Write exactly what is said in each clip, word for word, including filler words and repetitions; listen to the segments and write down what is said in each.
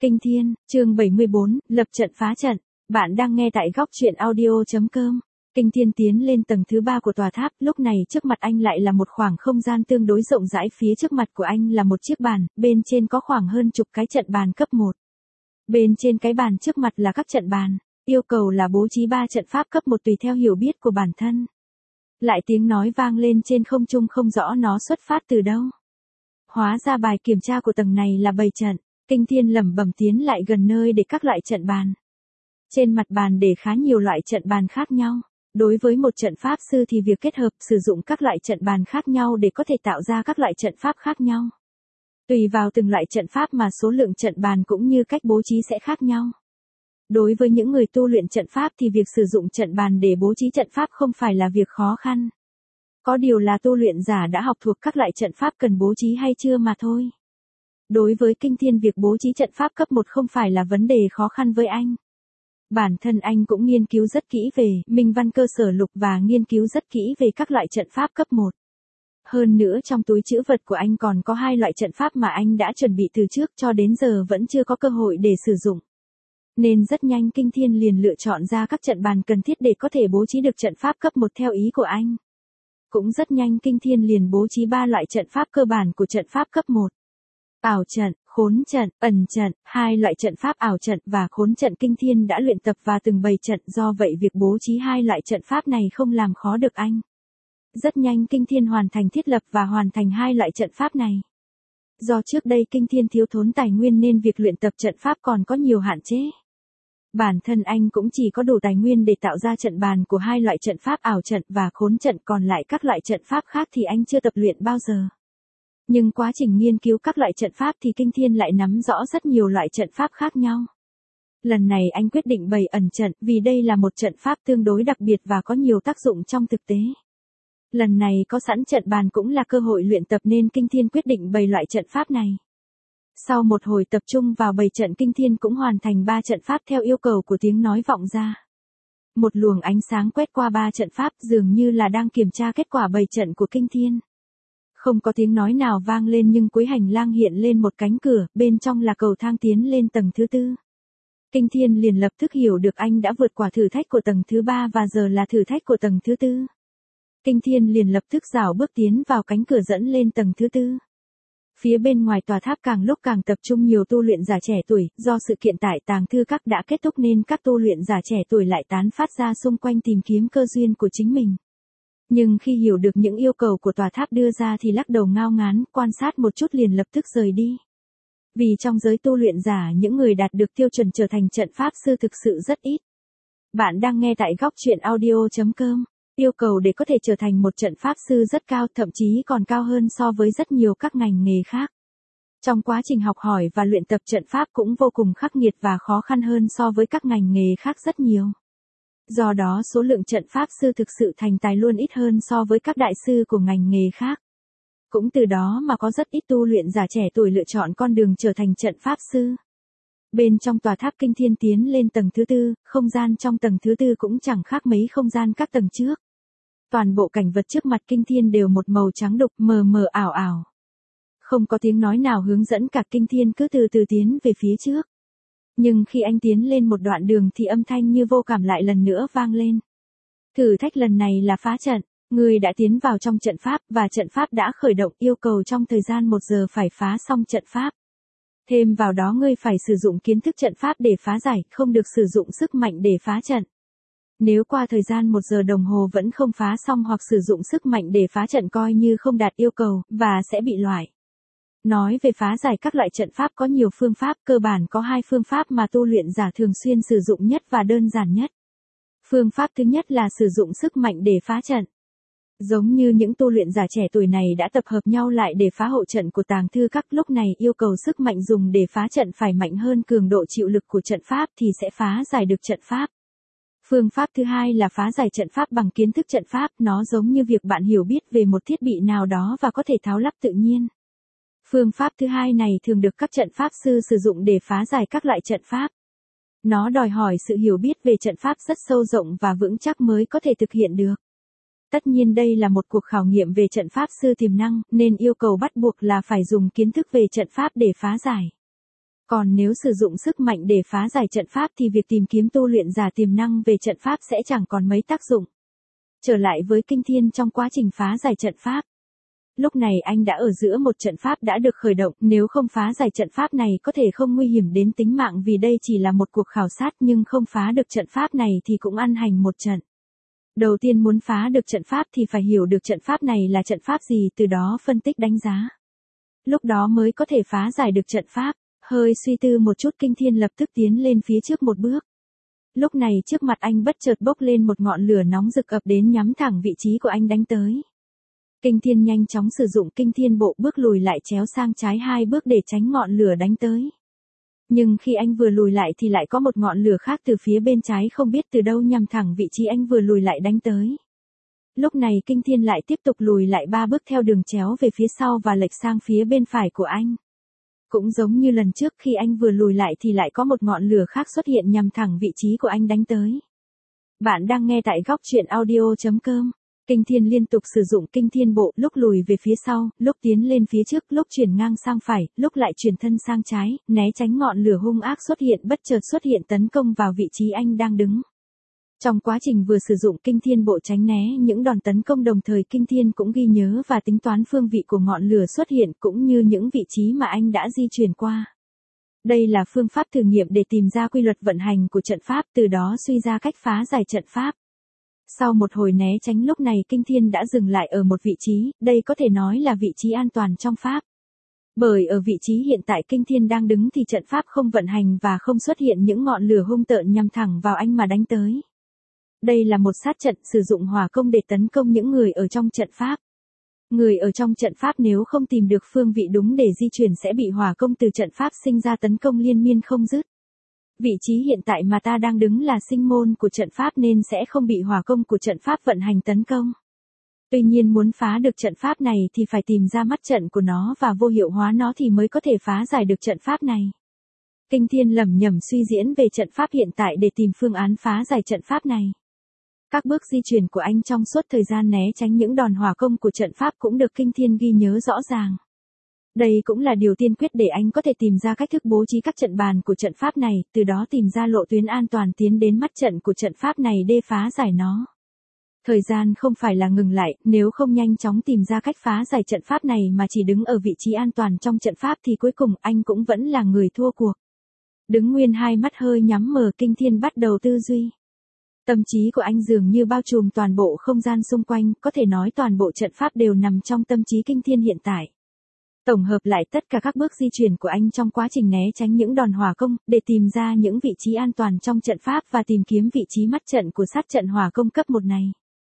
Kinh Thiên, chương bảy mươi bốn, lập trận phá trận. Bạn đang nghe tại góc truyện audio.com. Kinh Thiên tiến lên tầng thứ ba của tòa tháp, lúc này trước mặt anh lại là một khoảng không gian tương đối rộng rãi, phía trước mặt của anh là một chiếc bàn, bên trên có khoảng hơn chục cái trận bàn cấp một. Bên trên cái bàn trước mặt là các trận bàn, yêu cầu là bố trí ba trận pháp cấp một tùy theo hiểu biết của bản thân. Lại tiếng nói vang lên trên không trung, không rõ nó xuất phát từ đâu. Hóa ra bài kiểm tra của tầng này là bày trận. Kinh Thiên lẩm bẩm tiến lại gần nơi để các loại trận bàn. Trên mặt bàn để khá nhiều loại trận bàn khác nhau. Đối với một trận pháp sư thì việc kết hợp sử dụng các loại trận bàn khác nhau để có thể tạo ra các loại trận pháp khác nhau. Tùy vào từng loại trận pháp mà số lượng trận bàn cũng như cách bố trí sẽ khác nhau. Đối với những người tu luyện trận pháp thì việc sử dụng trận bàn để bố trí trận pháp không phải là việc khó khăn. Có điều là tu luyện giả đã học thuộc các loại trận pháp cần bố trí hay chưa mà thôi. Đối với Kinh Thiên, việc bố trí trận pháp cấp một không phải là vấn đề khó khăn với anh. Bản thân anh cũng nghiên cứu rất kỹ về minh văn cơ sở lục và nghiên cứu rất kỹ về các loại trận pháp cấp một. Hơn nữa trong túi trữ vật của anh còn có hai loại trận pháp mà anh đã chuẩn bị từ trước, cho đến giờ vẫn chưa có cơ hội để sử dụng. Nên rất nhanh Kinh Thiên liền lựa chọn ra các trận bàn cần thiết để có thể bố trí được trận pháp cấp một theo ý của anh. Cũng rất nhanh Kinh Thiên liền bố trí ba loại trận pháp cơ bản của trận pháp cấp một. Ảo trận, khốn trận, ẩn trận, hai loại trận pháp ảo trận và khốn trận Kinh Thiên đã luyện tập và từng bày trận, do vậy việc bố trí hai loại trận pháp này không làm khó được anh. Rất nhanh Kinh Thiên hoàn thành thiết lập và hoàn thành hai loại trận pháp này. Do trước đây Kinh Thiên thiếu thốn tài nguyên nên việc luyện tập trận pháp còn có nhiều hạn chế. Bản thân anh cũng chỉ có đủ tài nguyên để tạo ra trận bàn của hai loại trận pháp ảo trận và khốn trận, còn lại các loại trận pháp khác thì anh chưa tập luyện bao giờ. Nhưng quá trình nghiên cứu các loại trận pháp thì Kinh Thiên lại nắm rõ rất nhiều loại trận pháp khác nhau. Lần này anh quyết định bày ẩn trận vì đây là một trận pháp tương đối đặc biệt và có nhiều tác dụng trong thực tế. Lần này có sẵn trận bàn cũng là cơ hội luyện tập nên Kinh Thiên quyết định bày loại trận pháp này. Sau một hồi tập trung vào bày trận, Kinh Thiên cũng hoàn thành ba trận pháp theo yêu cầu của tiếng nói vọng ra. Một luồng ánh sáng quét qua ba trận pháp, dường như là đang kiểm tra kết quả bày trận của Kinh Thiên. Không có tiếng nói nào vang lên nhưng cuối hành lang hiện lên một cánh cửa, bên trong là cầu thang tiến lên tầng thứ tư. Kinh Thiên liền lập tức hiểu được anh đã vượt qua thử thách của tầng thứ ba và giờ là thử thách của tầng thứ tư. Kinh Thiên liền lập tức rảo bước tiến vào cánh cửa dẫn lên tầng thứ tư. Phía bên ngoài tòa tháp càng lúc càng tập trung nhiều tu luyện giả trẻ tuổi, do sự kiện tại tàng thư các đã kết thúc nên các tu luyện giả trẻ tuổi lại tán phát ra xung quanh tìm kiếm cơ duyên của chính mình. Nhưng khi hiểu được những yêu cầu của tòa tháp đưa ra thì lắc đầu ngao ngán, quan sát một chút liền lập tức rời đi. Vì trong giới tu luyện giả những người đạt được tiêu chuẩn trở thành trận pháp sư thực sự rất ít. Bạn đang nghe tại góc truyện audio.com. Yêu cầu để có thể trở thành một trận pháp sư rất cao, thậm chí còn cao hơn so với rất nhiều các ngành nghề khác. Trong quá trình học hỏi và luyện tập trận pháp cũng vô cùng khắc nghiệt và khó khăn hơn so với các ngành nghề khác rất nhiều. Do đó số lượng trận pháp sư thực sự thành tài luôn ít hơn so với các đại sư của ngành nghề khác. Cũng từ đó mà có rất ít tu luyện giả trẻ tuổi lựa chọn con đường trở thành trận pháp sư. Bên trong tòa tháp Kinh Thiên tiến lên tầng thứ tư, không gian trong tầng thứ tư cũng chẳng khác mấy không gian các tầng trước. Toàn bộ cảnh vật trước mặt Kinh Thiên đều một màu trắng đục, mờ mờ ảo ảo. Không có tiếng nói nào hướng dẫn cả, Kinh Thiên cứ từ từ tiến về phía trước. Nhưng khi anh tiến lên một đoạn đường thì âm thanh như vô cảm lại lần nữa vang lên. Thử thách lần này là phá trận, người đã tiến vào trong trận pháp và trận pháp đã khởi động, yêu cầu trong thời gian một giờ phải phá xong trận pháp. Thêm vào đó ngươi phải sử dụng kiến thức trận pháp để phá giải, không được sử dụng sức mạnh để phá trận. Nếu qua thời gian một giờ đồng hồ vẫn không phá xong hoặc sử dụng sức mạnh để phá trận coi như không đạt yêu cầu, và sẽ bị loại. Nói về phá giải các loại trận pháp có nhiều phương pháp, cơ bản có hai phương pháp mà tu luyện giả thường xuyên sử dụng nhất và đơn giản nhất. Phương pháp thứ nhất là sử dụng sức mạnh để phá trận. Giống như những tu luyện giả trẻ tuổi này đã tập hợp nhau lại để phá hộ trận của tàng thư các, lúc này yêu cầu sức mạnh dùng để phá trận phải mạnh hơn cường độ chịu lực của trận pháp thì sẽ phá giải được trận pháp. Phương pháp thứ hai là phá giải trận pháp bằng kiến thức trận pháp, nó giống như việc bạn hiểu biết về một thiết bị nào đó và có thể tháo lắp tự nhiên. Phương pháp thứ hai này thường được các trận pháp sư sử dụng để phá giải các loại trận pháp. Nó đòi hỏi sự hiểu biết về trận pháp rất sâu rộng và vững chắc mới có thể thực hiện được. Tất nhiên đây là một cuộc khảo nghiệm về trận pháp sư tiềm năng, nên yêu cầu bắt buộc là phải dùng kiến thức về trận pháp để phá giải. Còn nếu sử dụng sức mạnh để phá giải trận pháp thì việc tìm kiếm tu luyện giả tiềm năng về trận pháp sẽ chẳng còn mấy tác dụng. Trở lại với Kinh Thiên trong quá trình phá giải trận pháp. Lúc này anh đã ở giữa một trận pháp đã được khởi động, nếu không phá giải trận pháp này có thể không nguy hiểm đến tính mạng vì đây chỉ là một cuộc khảo sát, nhưng không phá được trận pháp này thì cũng ăn hành một trận. Đầu tiên muốn phá được trận pháp thì phải hiểu được trận pháp này là trận pháp gì, từ đó phân tích đánh giá. Lúc đó mới có thể phá giải được trận pháp. Hơi suy tư một chút, Kinh Thiên lập tức tiến lên phía trước một bước. Lúc này trước mặt anh bất chợt bốc lên một ngọn lửa nóng rực ập đến nhắm thẳng vị trí của anh đánh tới. Kinh Thiên nhanh chóng sử dụng Kinh Thiên bộ bước lùi lại chéo sang trái hai bước để tránh ngọn lửa đánh tới. Nhưng khi anh vừa lùi lại thì lại có một ngọn lửa khác từ phía bên trái không biết từ đâu nhằm thẳng vị trí anh vừa lùi lại đánh tới. Lúc này Kinh Thiên lại tiếp tục lùi lại ba bước theo đường chéo về phía sau và lệch sang phía bên phải của anh. Cũng giống như lần trước, khi anh vừa lùi lại thì lại có một ngọn lửa khác xuất hiện nhằm thẳng vị trí của anh đánh tới. Bạn đang nghe tại góc truyện audio chấm com. Kinh Thiên liên tục sử dụng Kinh Thiên bộ, lúc lùi về phía sau, lúc tiến lên phía trước, lúc chuyển ngang sang phải, lúc lại chuyển thân sang trái, né tránh ngọn lửa hung ác xuất hiện bất chợt xuất hiện tấn công vào vị trí anh đang đứng. Trong quá trình vừa sử dụng Kinh Thiên bộ tránh né những đòn tấn công, đồng thời Kinh Thiên cũng ghi nhớ và tính toán phương vị của ngọn lửa xuất hiện cũng như những vị trí mà anh đã di chuyển qua. Đây là phương pháp thử nghiệm để tìm ra quy luật vận hành của trận pháp, từ đó suy ra cách phá giải trận pháp. Sau một hồi né tránh, lúc này Kinh Thiên đã dừng lại ở một vị trí, đây có thể nói là vị trí an toàn trong pháp. Bởi ở vị trí hiện tại Kinh Thiên đang đứng thì trận pháp không vận hành và không xuất hiện những ngọn lửa hung tợn nhằm thẳng vào anh mà đánh tới. Đây là một sát trận sử dụng hỏa công để tấn công những người ở trong trận pháp. Người ở trong trận pháp nếu không tìm được phương vị đúng để di chuyển sẽ bị hỏa công từ trận pháp sinh ra tấn công liên miên không dứt. Vị trí hiện tại mà ta đang đứng là sinh môn của trận pháp nên sẽ không bị hỏa công của trận pháp vận hành tấn công. Tuy nhiên muốn phá được trận pháp này thì phải tìm ra mắt trận của nó và vô hiệu hóa nó thì mới có thể phá giải được trận pháp này. Kinh Thiên lẩm nhẩm suy diễn về trận pháp hiện tại để tìm phương án phá giải trận pháp này. Các bước di chuyển của anh trong suốt thời gian né tránh những đòn hỏa công của trận pháp cũng được Kinh Thiên ghi nhớ rõ ràng. Đây cũng là điều tiên quyết để anh có thể tìm ra cách thức bố trí các trận bàn của trận pháp này, từ đó tìm ra lộ tuyến an toàn tiến đến mắt trận của trận pháp này để phá giải nó. Thời gian không phải là ngừng lại, nếu không nhanh chóng tìm ra cách phá giải trận pháp này mà chỉ đứng ở vị trí an toàn trong trận pháp thì cuối cùng anh cũng vẫn là người thua cuộc. Đứng nguyên hai mắt hơi nhắm mờ, Kinh Thiên bắt đầu tư duy. Tâm trí của anh dường như bao trùm toàn bộ không gian xung quanh, có thể nói toàn bộ trận pháp đều nằm trong tâm trí Kinh Thiên hiện tại. Tổng hợp lại tất cả các bước di chuyển của anh trong quá trình né tránh những đòn hỏa công, để tìm ra những vị trí an toàn trong trận pháp và tìm kiếm vị trí mắt trận của sát trận hỏa công cấp một này.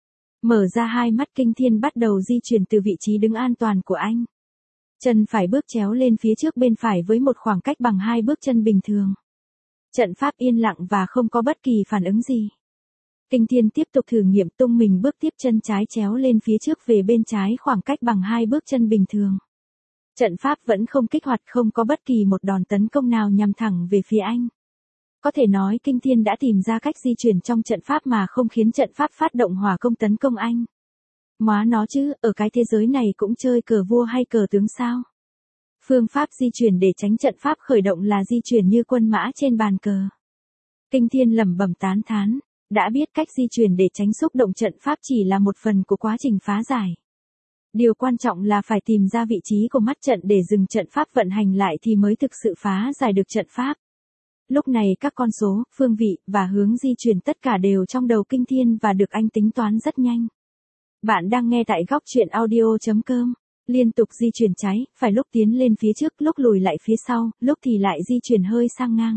Mở ra hai mắt, Kinh Thiên bắt đầu di chuyển từ vị trí đứng an toàn của anh. Chân phải bước chéo lên phía trước bên phải với một khoảng cách bằng hai bước chân bình thường. Trận pháp yên lặng và không có bất kỳ phản ứng gì. Kinh Thiên tiếp tục thử nghiệm, tung mình bước tiếp, chân trái chéo lên phía trước về bên trái khoảng cách bằng hai bước chân bình thường. Trận pháp vẫn không kích hoạt, không có bất kỳ một đòn tấn công nào nhằm thẳng về phía anh. Có thể nói Kinh Thiên đã tìm ra cách di chuyển trong trận pháp mà không khiến trận pháp phát động hỏa công tấn công anh. Móa nó chứ, ở cái thế giới này cũng chơi cờ vua hay cờ tướng sao? Phương pháp di chuyển để tránh trận pháp khởi động là di chuyển như quân mã trên bàn cờ. Kinh Thiên lẩm bẩm tán thán, đã biết cách di chuyển để tránh xúc động trận pháp chỉ là một phần của quá trình phá giải. Điều quan trọng là phải tìm ra vị trí của mắt trận để dừng trận pháp vận hành lại thì mới thực sự phá giải được trận pháp. Lúc này các con số, phương vị và hướng di chuyển tất cả đều trong đầu Kinh Thiên và được anh tính toán rất nhanh. Bạn đang nghe tại góc truyện audio chấm com. Liên tục di chuyển trái, phải, lúc tiến lên phía trước, lúc lùi lại phía sau, lúc thì lại di chuyển hơi sang ngang.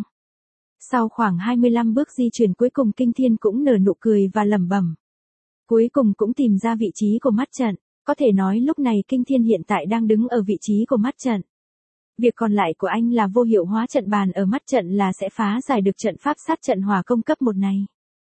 Sau khoảng hai mươi lăm bước di chuyển cuối cùng, Kinh Thiên cũng nở nụ cười và lẩm bẩm. Cuối cùng cũng tìm ra vị trí của mắt trận. Có thể nói lúc này Kinh Thiên hiện tại đang đứng ở vị trí của mắt trận. Việc còn lại của anh là vô hiệu hóa trận bàn ở mắt trận là sẽ phá giải được trận pháp sát trận hỏa công cấp một này.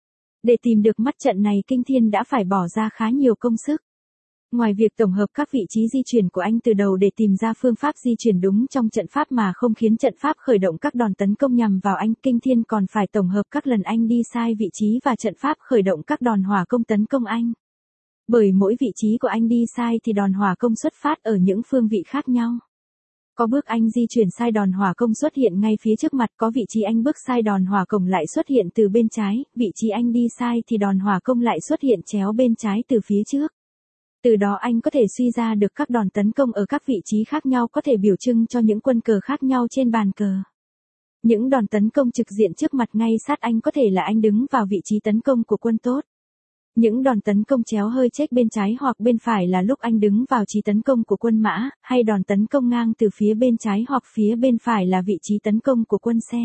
Để tìm được mắt trận này, Kinh Thiên đã phải bỏ ra khá nhiều công sức. Ngoài việc tổng hợp các vị trí di chuyển của anh từ đầu để tìm ra phương pháp di chuyển đúng trong trận pháp mà không khiến trận pháp khởi động các đòn tấn công nhằm vào anh, Kinh Thiên còn phải tổng hợp các lần anh đi sai vị trí và trận pháp khởi động các đòn hỏa công tấn công anh. Bởi mỗi vị trí của anh đi sai thì đòn hỏa công xuất phát ở những phương vị khác nhau. Có bước anh di chuyển sai đòn hỏa công xuất hiện ngay phía trước mặt, có vị trí anh bước sai đòn hỏa công lại xuất hiện từ bên trái, vị trí anh đi sai thì đòn hỏa công lại xuất hiện chéo bên trái từ phía trước. Từ đó anh có thể suy ra được các đòn tấn công ở các vị trí khác nhau có thể biểu trưng cho những quân cờ khác nhau trên bàn cờ. Những đòn tấn công trực diện trước mặt ngay sát anh có thể là anh đứng vào vị trí tấn công của quân tốt. Những đòn tấn công chéo hơi chếch bên trái hoặc bên phải là lúc anh đứng vào trí tấn công của quân mã, hay đòn tấn công ngang từ phía bên trái hoặc phía bên phải là vị trí tấn công của quân xe.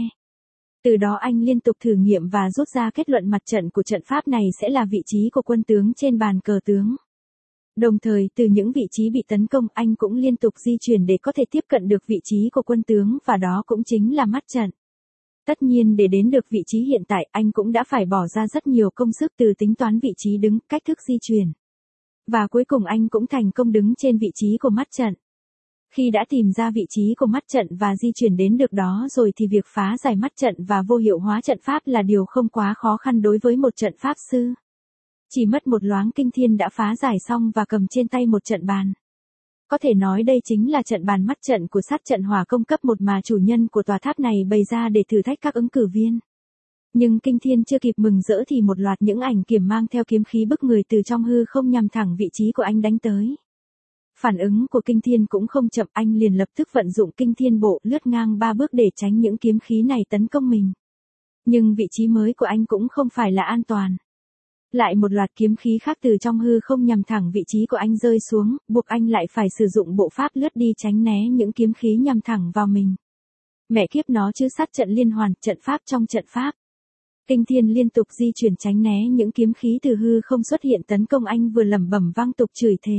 Từ đó anh liên tục thử nghiệm và rút ra kết luận mặt trận của trận pháp này sẽ là vị trí của quân tướng trên bàn cờ tướng. Đồng thời từ những vị trí bị tấn công anh cũng liên tục di chuyển để có thể tiếp cận được vị trí của quân tướng và đó cũng chính là mắt trận. Tất nhiên để đến được vị trí hiện tại anh cũng đã phải bỏ ra rất nhiều công sức từ tính toán vị trí đứng, cách thức di chuyển. Và cuối cùng anh cũng thành công đứng trên vị trí của mắt trận. Khi đã tìm ra vị trí của mắt trận và di chuyển đến được đó rồi thì việc phá giải mắt trận và vô hiệu hóa trận pháp là điều không quá khó khăn đối với một trận pháp sư. Chỉ mất một loáng Kinh Thiên đã phá giải xong và cầm trên tay một trận bàn. Có thể nói đây chính là trận bàn mắt trận của sát trận hỏa công cấp một mà chủ nhân của tòa tháp này bày ra để thử thách các ứng cử viên. Nhưng Kinh Thiên chưa kịp mừng rỡ thì một loạt những ảnh kiểm mang theo kiếm khí bức người từ trong hư không nhằm thẳng vị trí của anh đánh tới. Phản ứng của Kinh Thiên cũng không chậm, anh liền lập tức vận dụng Kinh Thiên bộ lướt ngang ba bước để tránh những kiếm khí này tấn công mình. Nhưng vị trí mới của anh cũng không phải là an toàn. Lại một loạt kiếm khí khác từ trong hư không nhằm thẳng vị trí của anh rơi xuống, buộc anh lại phải sử dụng bộ pháp lướt đi tránh né những kiếm khí nhằm thẳng vào mình. Mẹ kiếp nó chứ, sát trận liên hoàn, trận pháp trong trận pháp. Kinh Thiên liên tục di chuyển tránh né những kiếm khí từ hư không xuất hiện tấn công anh, vừa lẩm bẩm vang tục chửi thề.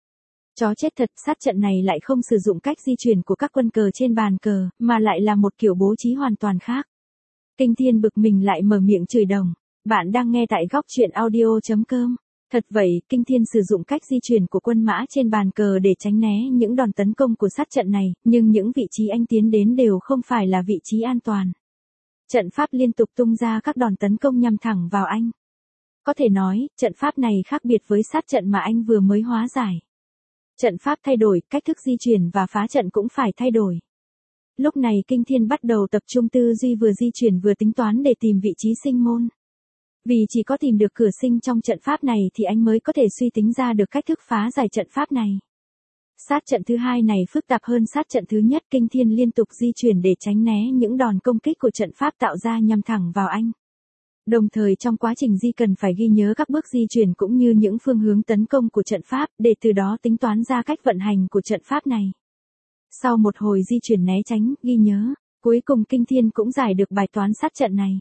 Chó chết thật, sát trận này lại không sử dụng cách di chuyển của các quân cờ trên bàn cờ, mà lại là một kiểu bố trí hoàn toàn khác. Kinh Thiên bực mình lại mở miệng chửi đồng. Bạn đang nghe tại góc truyện audio chấm com. Thật vậy, Kinh Thiên sử dụng cách di chuyển của quân mã trên bàn cờ để tránh né những đòn tấn công của sát trận này, nhưng những vị trí anh tiến đến đều không phải là vị trí an toàn. Trận pháp liên tục tung ra các đòn tấn công nhằm thẳng vào anh. Có thể nói, trận pháp này khác biệt với sát trận mà anh vừa mới hóa giải. Trận pháp thay đổi, cách thức di chuyển và phá trận cũng phải thay đổi. Lúc này Kinh Thiên bắt đầu tập trung tư duy, vừa di chuyển vừa tính toán để tìm vị trí sinh môn. Vì chỉ có tìm được cửa sinh trong trận pháp này thì anh mới có thể suy tính ra được cách thức phá giải trận pháp này. Sát trận thứ hai này phức tạp hơn sát trận thứ nhất, Kinh Thiên liên tục di chuyển để tránh né những đòn công kích của trận pháp tạo ra nhằm thẳng vào anh. Đồng thời trong quá trình di cần phải ghi nhớ các bước di chuyển cũng như những phương hướng tấn công của trận pháp để từ đó tính toán ra cách vận hành của trận pháp này. Sau một hồi di chuyển né tránh, ghi nhớ, cuối cùng Kinh Thiên cũng giải được bài toán sát trận này.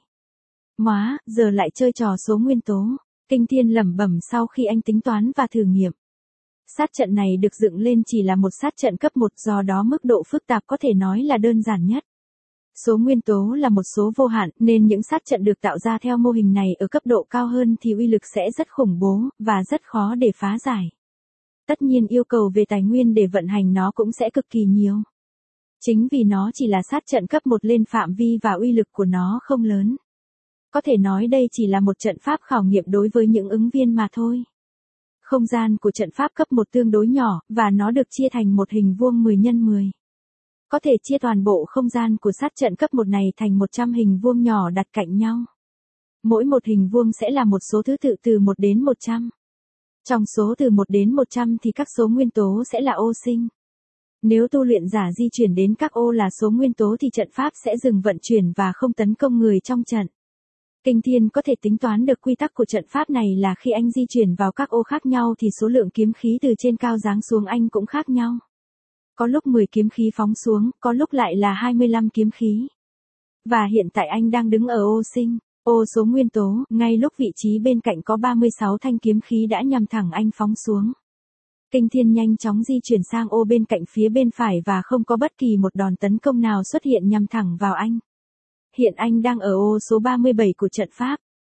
Móa, giờ lại chơi trò số nguyên tố. Kinh Thiên lẩm bẩm sau khi anh tính toán và thử nghiệm. Sát trận này được dựng lên chỉ là một sát trận cấp một, do đó mức độ phức tạp có thể nói là đơn giản nhất. Số nguyên tố là một số vô hạn nên những sát trận được tạo ra theo mô hình này ở cấp độ cao hơn thì uy lực sẽ rất khủng bố và rất khó để phá giải. Tất nhiên yêu cầu về tài nguyên để vận hành nó cũng sẽ cực kỳ nhiều. Chính vì nó chỉ là sát trận cấp một lên phạm vi và uy lực của nó không lớn. Có thể nói đây chỉ là một trận pháp khảo nghiệm đối với những ứng viên mà thôi. Không gian của trận pháp cấp một tương đối nhỏ, và nó được chia thành một hình vuông mười nhân mười. Có thể chia toàn bộ không gian của sát trận cấp một này thành một trăm hình vuông nhỏ đặt cạnh nhau. Mỗi một hình vuông sẽ là một số thứ tự từ một đến một trăm. Trong số từ một đến một trăm thì các số nguyên tố sẽ là ô sinh. Nếu tu luyện giả di chuyển đến các ô là số nguyên tố thì trận pháp sẽ dừng vận chuyển và không tấn công người trong trận. Kinh Thiên có thể tính toán được quy tắc của trận pháp này là khi anh di chuyển vào các ô khác nhau thì số lượng kiếm khí từ trên cao giáng xuống anh cũng khác nhau. Có lúc mười kiếm khí phóng xuống, có lúc lại là hai mươi lăm kiếm khí. Và hiện tại anh đang đứng ở ô sinh, ô số nguyên tố, ngay lúc vị trí bên cạnh có ba mươi sáu thanh kiếm khí đã nhằm thẳng anh phóng xuống. Kinh Thiên nhanh chóng di chuyển sang ô bên cạnh phía bên phải và không có bất kỳ một đòn tấn công nào xuất hiện nhằm thẳng vào anh. Hiện anh đang ở ô số ba mươi bảy của trận pháp.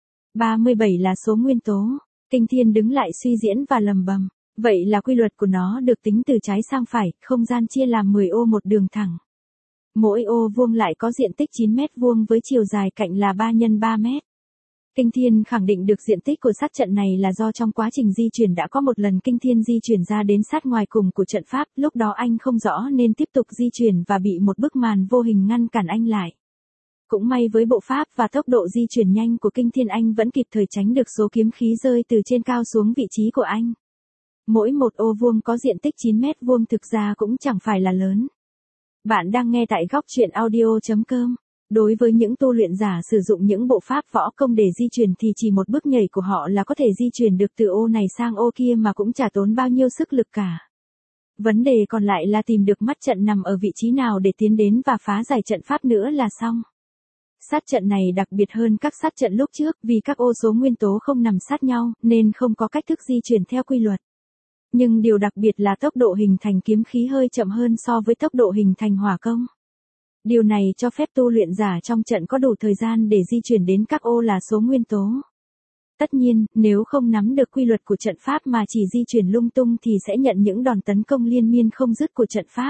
ba mươi bảy là số nguyên tố. Kinh Thiên đứng lại suy diễn và lầm bầm. Vậy là quy luật của nó được tính từ trái sang phải, không gian chia làm mười ô một đường thẳng. Mỗi ô vuông lại có diện tích chín mét vuông với chiều dài cạnh là ba nhân ba mét. Kinh thiên khẳng định được diện tích của sát trận này là do trong quá trình di chuyển đã có một lần kinh thiên di chuyển ra đến sát ngoài cùng của trận pháp, lúc đó anh không rõ nên tiếp tục di chuyển và bị một bức màn vô hình ngăn cản anh lại. Cũng may với bộ pháp và tốc độ di chuyển nhanh của kinh thiên anh vẫn kịp thời tránh được số kiếm khí rơi từ trên cao xuống vị trí của anh. Mỗi một ô vuông có diện tích chín mét vuông thực ra cũng chẳng phải là lớn. Bạn đang nghe tại góc truyện audio chấm com. Đối với những tu luyện giả sử dụng những bộ pháp võ công để di chuyển thì chỉ một bước nhảy của họ là có thể di chuyển được từ ô này sang ô kia mà cũng chả tốn bao nhiêu sức lực cả. Vấn đề còn lại là tìm được mắt trận nằm ở vị trí nào để tiến đến và phá giải trận pháp nữa là xong. Sát trận này đặc biệt hơn các sát trận lúc trước vì các ô số nguyên tố không nằm sát nhau nên không có cách thức di chuyển theo quy luật. Nhưng điều đặc biệt là tốc độ hình thành kiếm khí hơi chậm hơn so với tốc độ hình thành hỏa công. Điều này cho phép tu luyện giả trong trận có đủ thời gian để di chuyển đến các ô là số nguyên tố. Tất nhiên, nếu không nắm được quy luật của trận pháp mà chỉ di chuyển lung tung thì sẽ nhận những đòn tấn công liên miên không dứt của trận pháp.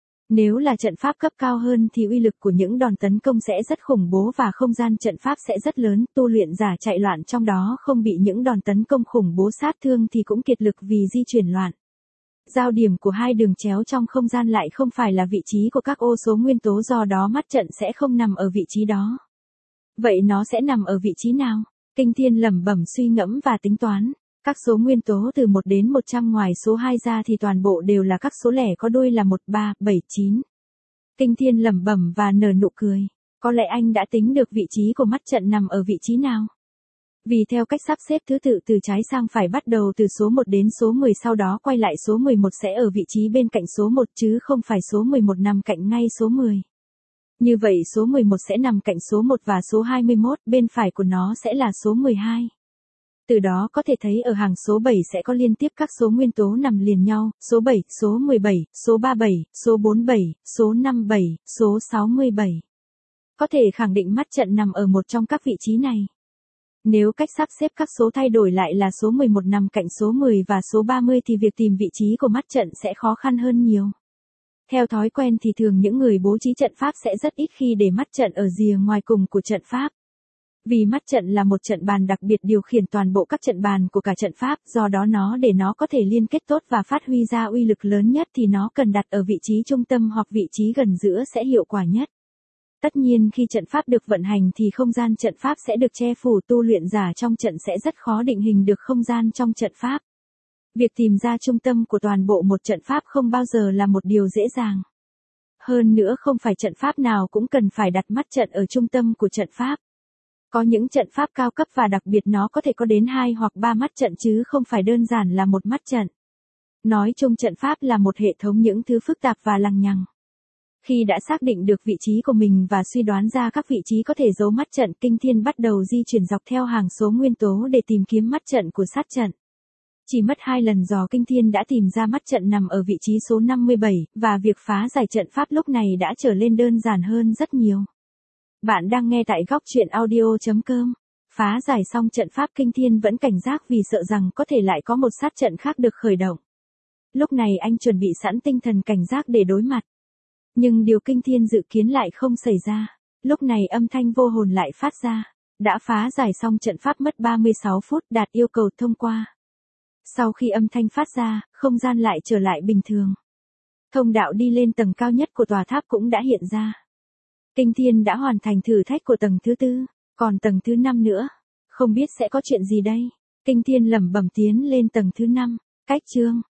Nếu là trận pháp cấp cao hơn thì uy lực của những đòn tấn công sẽ rất khủng bố và không gian trận pháp sẽ rất lớn, tu luyện giả chạy loạn trong đó không bị những đòn tấn công khủng bố sát thương thì cũng kiệt lực vì di chuyển loạn. Giao điểm của hai đường chéo trong không gian lại không phải là vị trí của các ô số nguyên tố do đó mắt trận sẽ không nằm ở vị trí đó. Vậy nó sẽ nằm ở vị trí nào? Kinh thiên lẩm bẩm suy ngẫm và tính toán. Các số nguyên tố từ một đến một trăm ngoài số hai ra thì toàn bộ đều là các số lẻ có đuôi là một, ba, bảy, chín. Kinh thiên lẩm bẩm và nở nụ cười. Có lẽ anh đã tính được vị trí của mắt trận nằm ở vị trí nào. Vì theo cách sắp xếp thứ tự từ trái sang phải bắt đầu từ số một đến số mười sau đó quay lại số mười một sẽ ở vị trí bên cạnh số một chứ không phải số mười một nằm cạnh ngay số mười. Như vậy số mười một sẽ nằm cạnh số một và số hai mươi mốt bên phải của nó sẽ là số mười hai. Từ đó có thể thấy ở hàng số bảy sẽ có liên tiếp các số nguyên tố nằm liền nhau, số bảy, số mười bảy, số ba mươi bảy, số bốn mươi bảy, số năm mươi bảy, số sáu mươi bảy. Có thể khẳng định mắt trận nằm ở một trong các vị trí này. Nếu cách sắp xếp các số thay đổi lại là số mười một nằm cạnh số mười và số ba mươi thì việc tìm vị trí của mắt trận sẽ khó khăn hơn nhiều. Theo thói quen thì thường những người bố trí trận pháp sẽ rất ít khi để mắt trận ở rìa ngoài cùng của trận pháp. Vì mắt trận là một trận bàn đặc biệt điều khiển toàn bộ các trận bàn của cả trận pháp, do đó nó để nó có thể liên kết tốt và phát huy ra uy lực lớn nhất thì nó cần đặt ở vị trí trung tâm hoặc vị trí gần giữa sẽ hiệu quả nhất. Tất nhiên khi trận pháp được vận hành thì không gian trận pháp sẽ được che phủ, tu luyện giả trong trận sẽ rất khó định hình được không gian trong trận pháp. Việc tìm ra trung tâm của toàn bộ một trận pháp không bao giờ là một điều dễ dàng. Hơn nữa không phải trận pháp nào cũng cần phải đặt mắt trận ở trung tâm của trận pháp. Có những trận pháp cao cấp và đặc biệt nó có thể có đến hai hoặc ba mắt trận chứ không phải đơn giản là một mắt trận. Nói chung trận pháp là một hệ thống những thứ phức tạp và lằng nhằng. Khi đã xác định được vị trí của mình và suy đoán ra các vị trí có thể giấu mắt trận, Kinh Thiên bắt đầu di chuyển dọc theo hàng số nguyên tố để tìm kiếm mắt trận của sát trận. Chỉ mất hai lần dò Kinh Thiên đã tìm ra mắt trận nằm ở vị trí số năm mươi bảy, và việc phá giải trận pháp lúc này đã trở lên đơn giản hơn rất nhiều. Bạn đang nghe tại góc truyện audio chấm com. Phá giải xong trận pháp Kinh Thiên vẫn cảnh giác vì sợ rằng có thể lại có một sát trận khác được khởi động. Lúc này anh chuẩn bị sẵn tinh thần cảnh giác để đối mặt. Nhưng điều Kinh Thiên dự kiến lại không xảy ra. Lúc này âm thanh vô hồn lại phát ra. Đã phá giải xong trận pháp mất ba mươi sáu phút, đạt yêu cầu thông qua. Sau khi âm thanh phát ra, không gian lại trở lại bình thường. Thông đạo đi lên tầng cao nhất của tòa tháp cũng đã hiện ra. Kinh Thiên đã hoàn thành thử thách của tầng thứ tư, còn tầng thứ năm nữa. Không biết sẽ có chuyện gì đây? Kinh Thiên lẩm bẩm tiến lên tầng thứ năm. Cách chương.